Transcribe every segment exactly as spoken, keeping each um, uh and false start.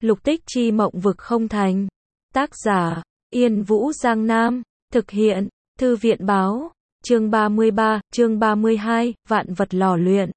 Lục tích chi mộng vực không thành. Tác giả, Yên Vũ Giang Nam. Thực hiện, Thư viện báo. Chương ba mươi ba, chương ba mươi hai, vạn vật lò luyện.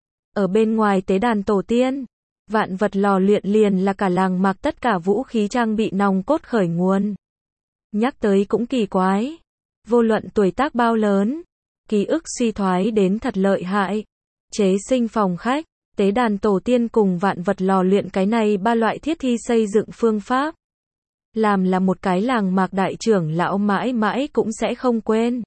Ở bên ngoài tế đàn tổ tiên, vạn vật lò luyện liền là cả làng Mạc tất cả vũ khí trang bị nòng cốt khởi nguồn. Nhắc tới cũng kỳ quái. Vô luận tuổi tác bao lớn, ký ức suy thoái đến thật lợi hại. Chế sinh phòng khách, tế đàn tổ tiên cùng vạn vật lò luyện cái này ba loại thiết thi xây dựng phương pháp. Làm là một cái làng Mạc đại trưởng lão mãi mãi cũng sẽ không quên.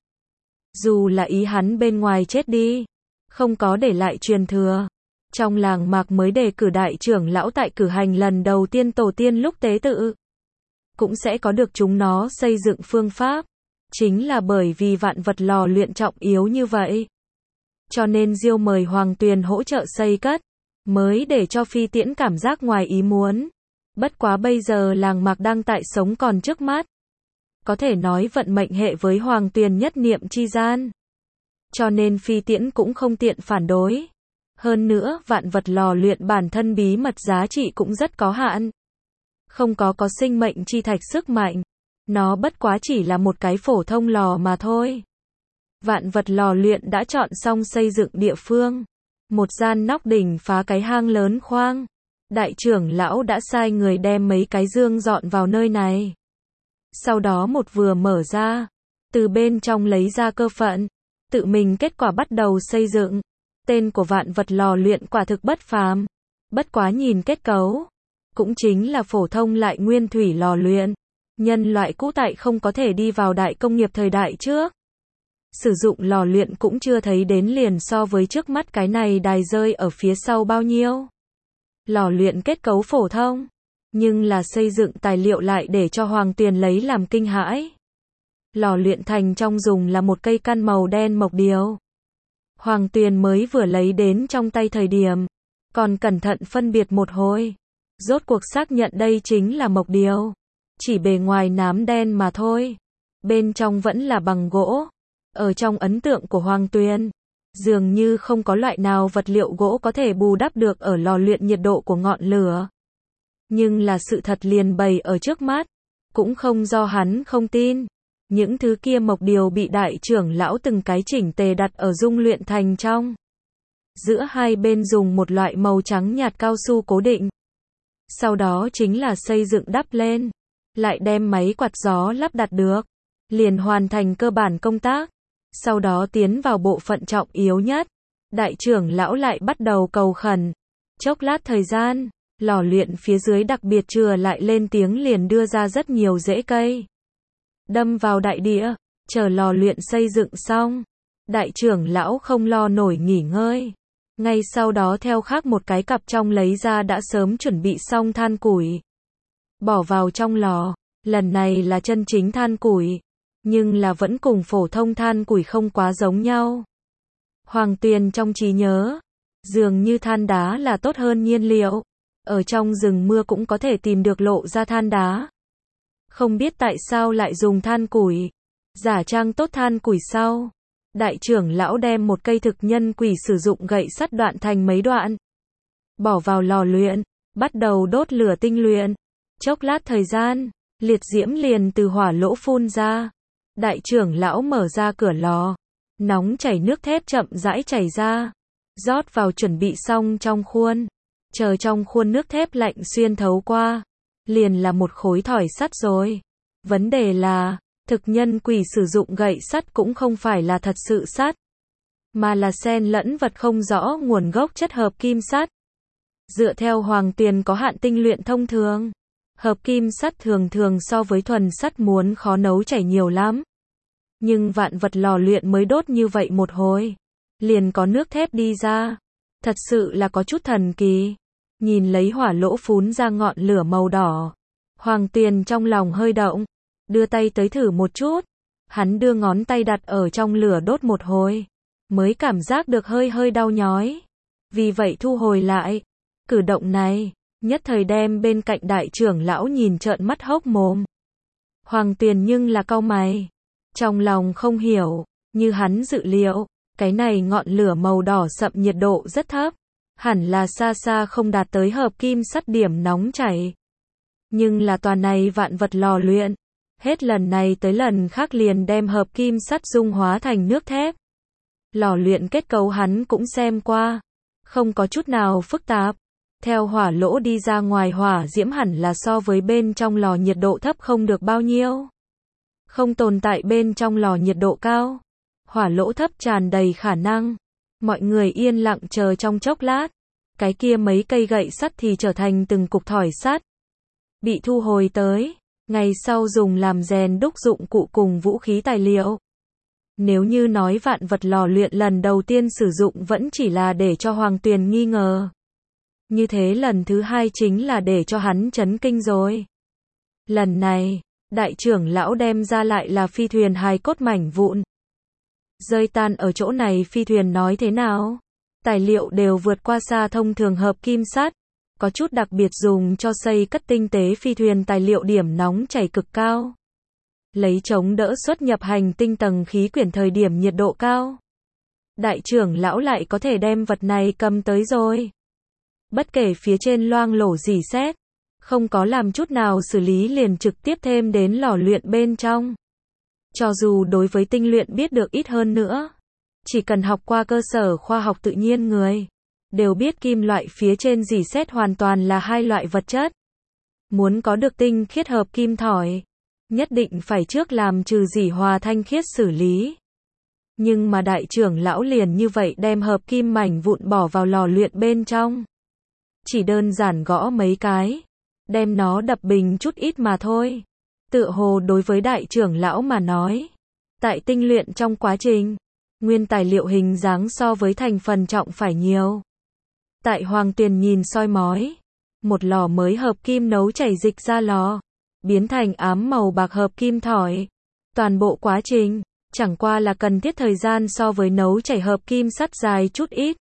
Dù là ý hắn bên ngoài chết đi, không có để lại truyền thừa. Trong làng Mạc mới đề cử đại trưởng lão tại cử hành lần đầu tiên tổ tiên lúc tế tự. Cũng sẽ có được chúng nó xây dựng phương pháp. Chính là bởi vì vạn vật lò luyện trọng yếu như vậy. Cho nên Diêu mời Hoàng Tuyền hỗ trợ xây cất. Mới để cho Phi Tiễn cảm giác ngoài ý muốn. Bất quá bây giờ làng Mạc đang tại sống còn trước mắt. Có thể nói vận mệnh hệ với Hoàng Tuyền nhất niệm chi gian. Cho nên Phi Tiễn cũng không tiện phản đối. Hơn nữa, vạn vật lò luyện bản thân bí mật giá trị cũng rất có hạn. Không có có sinh mệnh chi thạch sức mạnh. Nó bất quá chỉ là một cái phổ thông lò mà thôi. Vạn vật lò luyện đã chọn xong xây dựng địa phương. Một gian nóc đỉnh phá cái hang lớn khoang. Đại trưởng lão đã sai người đem mấy cái dương dọn vào nơi này. Sau đó một vừa mở ra. Từ bên trong lấy ra cơ phận. Tự mình kết quả bắt đầu xây dựng. Tên của vạn vật lò luyện quả thực bất phàm. Bất quá nhìn kết cấu. Cũng chính là phổ thông lại nguyên thủy lò luyện. Nhân loại cũ tại không có thể đi vào đại công nghiệp thời đại trước. Sử dụng lò luyện cũng chưa thấy đến liền so với trước mắt cái này đài rơi ở phía sau bao nhiêu. Lò luyện kết cấu phổ thông. Nhưng là xây dựng tài liệu lại để cho Hoàng Tuyền lấy làm kinh hãi. Lò luyện thành trong dùng là một cây căn màu đen mộc điêu. Hoàng Tuyền mới vừa lấy đến trong tay thời điểm. Còn cẩn thận phân biệt một hồi. Rốt cuộc xác nhận đây chính là mộc điêu. Chỉ bề ngoài nám đen mà thôi. Bên trong vẫn là bằng gỗ. Ở trong ấn tượng của Hoàng Tuyền, dường như không có loại nào vật liệu gỗ có thể bù đắp được ở lò luyện nhiệt độ của ngọn lửa. Nhưng là sự thật liền bày ở trước mắt. Cũng không do hắn không tin. Những thứ kia mộc điêu bị đại trưởng lão từng cái chỉnh tề đặt ở dung luyện thành trong. Giữa hai bên dùng một loại màu trắng nhạt cao su cố định. Sau đó chính là xây dựng đắp lên. Lại đem máy quạt gió lắp đặt được. Liền hoàn thành cơ bản công tác. Sau đó tiến vào bộ phận trọng yếu nhất. Đại trưởng lão lại bắt đầu cầu khẩn. Chốc lát thời gian, lò luyện phía dưới đặc biệt chừa lại lên tiếng liền đưa ra rất nhiều rễ cây. Đâm vào đại địa, chờ lò luyện xây dựng xong. Đại trưởng lão không lo nổi nghỉ ngơi. Ngay sau đó theo khác một cái cặp trong lấy ra đã sớm chuẩn bị xong than củi. Bỏ vào trong lò, lần này là chân chính than củi. Nhưng là vẫn cùng phổ thông than củi không quá giống nhau. Hoàng Tuyền trong trí nhớ, dường như than đá là tốt hơn nhiên liệu. Ở trong rừng mưa cũng có thể tìm được lộ ra than đá. Không biết tại sao lại dùng than củi. Giả trang tốt than củi sau. Đại trưởng lão đem một cây thực nhân quỷ sử dụng gậy sắt đoạn thành mấy đoạn. Bỏ vào lò luyện, bắt đầu đốt lửa tinh luyện. Chốc lát thời gian, liệt diễm liền từ hỏa lỗ phun ra. Đại trưởng lão mở ra cửa lò. Nóng chảy nước thép chậm rãi chảy ra. Rót vào chuẩn bị xong trong khuôn. Chờ trong khuôn nước thép lạnh xuyên thấu qua. Liền là một khối thỏi sắt rồi. Vấn đề là, thực nhân quỷ sử dụng gậy sắt cũng không phải là thật sự sắt. Mà là xen lẫn vật không rõ nguồn gốc chất hợp kim sắt. Dựa theo Hoàng Tuyền có hạn tinh luyện thông thường. Hợp kim sắt thường thường so với thuần sắt muốn khó nấu chảy nhiều lắm. Nhưng vạn vật lò luyện mới đốt như vậy một hồi. Liền có nước thép đi ra. Thật sự là có chút thần kỳ. Nhìn lấy hỏa lỗ phún ra ngọn lửa màu đỏ. Hoàng Tuyền trong lòng hơi động. Đưa tay tới thử một chút. Hắn đưa ngón tay đặt ở trong lửa đốt một hồi. Mới cảm giác được hơi hơi đau nhói. Vì vậy thu hồi lại. Cử động này, nhất thời đem bên cạnh đại trưởng lão nhìn trợn mắt hốc mồm. Hoàng Tuyền nhưng là cau mày. Trong lòng không hiểu, như hắn dự liệu, cái này ngọn lửa màu đỏ sậm nhiệt độ rất thấp. Hẳn là xa xa không đạt tới hợp kim sắt điểm nóng chảy. Nhưng là toàn này vạn vật lò luyện, hết lần này tới lần khác liền đem hợp kim sắt dung hóa thành nước thép. Lò luyện kết cấu hắn cũng xem qua, không có chút nào phức tạp. Theo hỏa lỗ đi ra ngoài hỏa diễm hẳn là so với bên trong lò nhiệt độ thấp không được bao nhiêu. Không tồn tại bên trong lò nhiệt độ cao. Hỏa lỗ thấp tràn đầy khả năng. Mọi người yên lặng chờ trong chốc lát. Cái kia mấy cây gậy sắt thì trở thành từng cục thỏi sắt. Bị thu hồi tới. Ngày sau dùng làm rèn đúc dụng cụ cùng vũ khí tài liệu. Nếu như nói vạn vật lò luyện lần đầu tiên sử dụng vẫn chỉ là để cho Hoàng Tuyền nghi ngờ. Như thế lần thứ hai chính là để cho hắn chấn kinh rồi. Lần này, đại trưởng lão đem ra lại là phi thuyền hài cốt mảnh vụn. Rơi tan ở chỗ này phi thuyền nói thế nào? Tài liệu đều vượt qua xa thông thường hợp kim sắt. Có chút đặc biệt dùng cho xây cất tinh tế phi thuyền tài liệu điểm nóng chảy cực cao. Lấy chống đỡ xuất nhập hành tinh tầng khí quyển thời điểm nhiệt độ cao. Đại trưởng lão lại có thể đem vật này cầm tới rồi. Bất kể phía trên loang lổ rỉ sét, không có làm chút nào xử lý liền trực tiếp thêm đến lò luyện bên trong. Cho dù đối với tinh luyện biết được ít hơn nữa, chỉ cần học qua cơ sở khoa học tự nhiên người, đều biết kim loại phía trên rỉ sét hoàn toàn là hai loại vật chất. Muốn có được tinh khiết hợp kim thỏi, nhất định phải trước làm trừ rỉ hòa thanh khiết xử lý. Nhưng mà đại trưởng lão liền như vậy đem hợp kim mảnh vụn bỏ vào lò luyện bên trong. Chỉ đơn giản gõ mấy cái, đem nó đập bình chút ít mà thôi. Tựa hồ đối với đại trưởng lão mà nói, tại tinh luyện trong quá trình, nguyên tài liệu hình dáng so với thành phần trọng phải nhiều. Tại Hoàng Tuyền nhìn soi mói, một lò mới hợp kim nấu chảy dịch ra lò, biến thành ám màu bạc hợp kim thỏi. Toàn bộ quá trình, chẳng qua là cần thiết thời gian so với nấu chảy hợp kim sắt dài chút ít.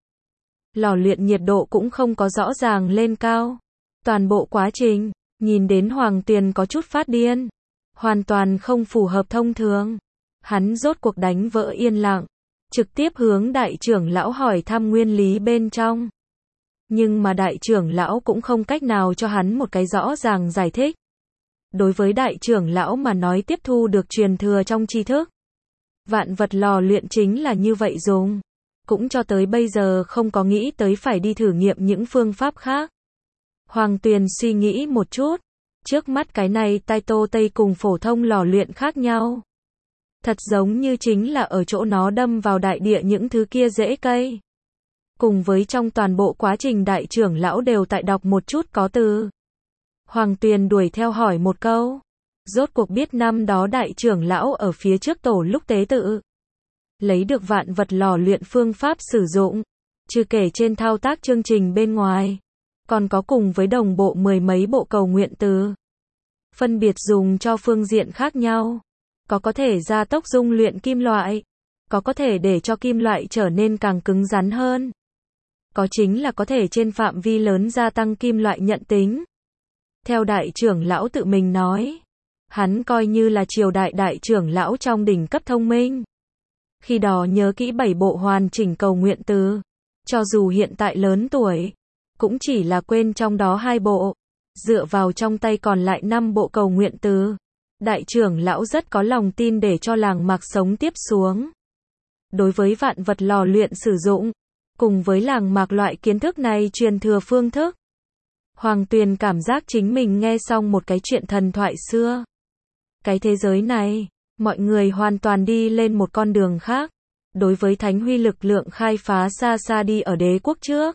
Lò luyện nhiệt độ cũng không có rõ ràng lên cao. Toàn bộ quá trình, nhìn đến Hoàng Tuyền có chút phát điên. Hoàn toàn không phù hợp thông thường. Hắn rốt cuộc đánh vỡ yên lặng. Trực tiếp hướng đại trưởng lão hỏi thăm nguyên lý bên trong. Nhưng mà đại trưởng lão cũng không cách nào cho hắn một cái rõ ràng giải thích. Đối với đại trưởng lão mà nói tiếp thu được truyền thừa trong tri thức. Vạn vật lò luyện chính là như vậy dùng. Cũng cho tới bây giờ không có nghĩ tới phải đi thử nghiệm những phương pháp khác. Hoàng Tuyền suy nghĩ một chút. Trước mắt cái này tai tô tây cùng phổ thông lò luyện khác nhau. Thật giống như chính là ở chỗ nó đâm vào đại địa những thứ kia rễ cây. Cùng với trong toàn bộ quá trình đại trưởng lão đều tại đọc một chút có từ. Hoàng Tuyền đuổi theo hỏi một câu. Rốt cuộc biết năm đó đại trưởng lão ở phía trước tổ lúc tế tự. Lấy được vạn vật lò luyện phương pháp sử dụng. Trừ kể trên thao tác chương trình bên ngoài. Còn có cùng với đồng bộ mười mấy bộ cầu nguyện từ. Phân biệt dùng cho phương diện khác nhau. Có có thể gia tốc dung luyện kim loại. Có có thể để cho kim loại trở nên càng cứng rắn hơn. Có chính là có thể trên phạm vi lớn gia tăng kim loại nhận tính. Theo đại trưởng lão tự mình nói. Hắn coi như là triều đại đại trưởng lão trong đỉnh cấp thông minh. Khi đó nhớ kỹ bảy bộ hoàn chỉnh cầu nguyện từ. Cho dù hiện tại lớn tuổi. Cũng chỉ là quên trong đó hai bộ. Dựa vào trong tay còn lại năm bộ cầu nguyện từ. Đại trưởng lão rất có lòng tin để cho làng mạc sống tiếp xuống. Đối với vạn vật lò luyện sử dụng. Cùng với làng mạc loại kiến thức này truyền thừa phương thức. Hoàng Tuyền cảm giác chính mình nghe xong một cái chuyện thần thoại xưa. Cái thế giới này, mọi người hoàn toàn đi lên một con đường khác. Đối với thánh huy lực lượng khai phá xa xa đi ở đế quốc trước.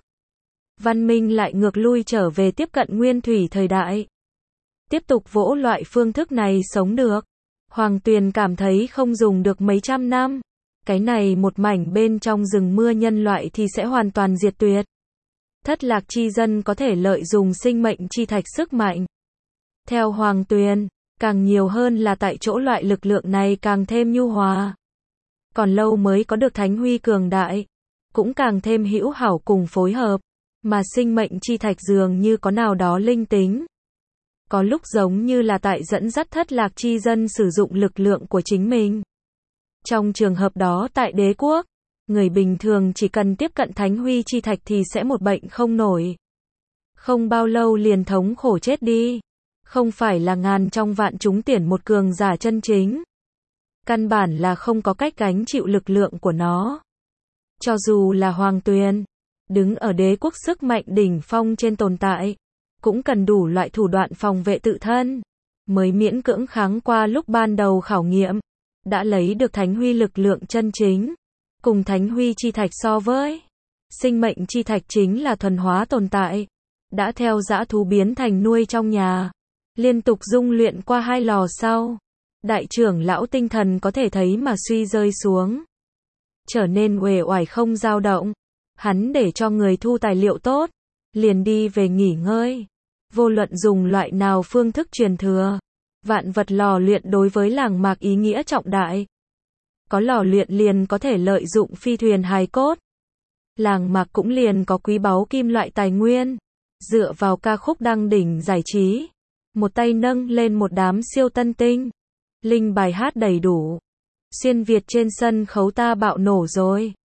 Văn minh lại ngược lui trở về tiếp cận nguyên thủy thời đại. Tiếp tục vỗ loại phương thức này sống được. Hoàng Tuyền cảm thấy không dùng được mấy trăm năm. Cái này một mảnh bên trong rừng mưa nhân loại thì sẽ hoàn toàn diệt tuyệt. Thất lạc chi dân có thể lợi dụng sinh mệnh chi thạch sức mạnh. Theo Hoàng Tuyền, càng nhiều hơn là tại chỗ loại lực lượng này càng thêm nhu hòa. Còn lâu mới có được thánh huy cường đại. Cũng càng thêm hữu hảo cùng phối hợp. Mà sinh mệnh chi thạch dường như có nào đó linh tính. Có lúc giống như là tại dẫn dắt thất lạc chi dân sử dụng lực lượng của chính mình. Trong trường hợp đó tại đế quốc, người bình thường chỉ cần tiếp cận thánh huy chi thạch thì sẽ một bệnh không nổi. Không bao lâu liền thống khổ chết đi. Không phải là ngàn trong vạn chúng tuyển một cường giả chân chính. Căn bản là không có cách gánh chịu lực lượng của nó. Cho dù là Hoàng Tuyền, đứng ở đế quốc sức mạnh đỉnh phong trên tồn tại, cũng cần đủ loại thủ đoạn phòng vệ tự thân, mới miễn cưỡng kháng qua lúc ban đầu khảo nghiệm, đã lấy được thánh huy lực lượng chân chính. Cùng thánh huy chi thạch so với, sinh mệnh chi thạch chính là thuần hóa tồn tại, đã theo dã thú biến thành nuôi trong nhà, liên tục dung luyện qua hai lò sau, đại trưởng lão tinh thần có thể thấy mà suy rơi xuống, trở nên uể oải không dao động. Hắn để cho người thu tài liệu tốt, liền đi về nghỉ ngơi. Vô luận dùng loại nào phương thức truyền thừa, vạn vật lò luyện đối với làng mạc ý nghĩa trọng đại. Có lò luyện liền có thể lợi dụng phi thuyền hài cốt. Làng mạc cũng liền có quý báu kim loại tài nguyên. Dựa vào ca khúc đăng đỉnh giải trí, một tay nâng lên một đám siêu tân tinh. Linh bài hát đầy đủ. Xuyên Việt trên sân khấu ta bạo nổ rồi.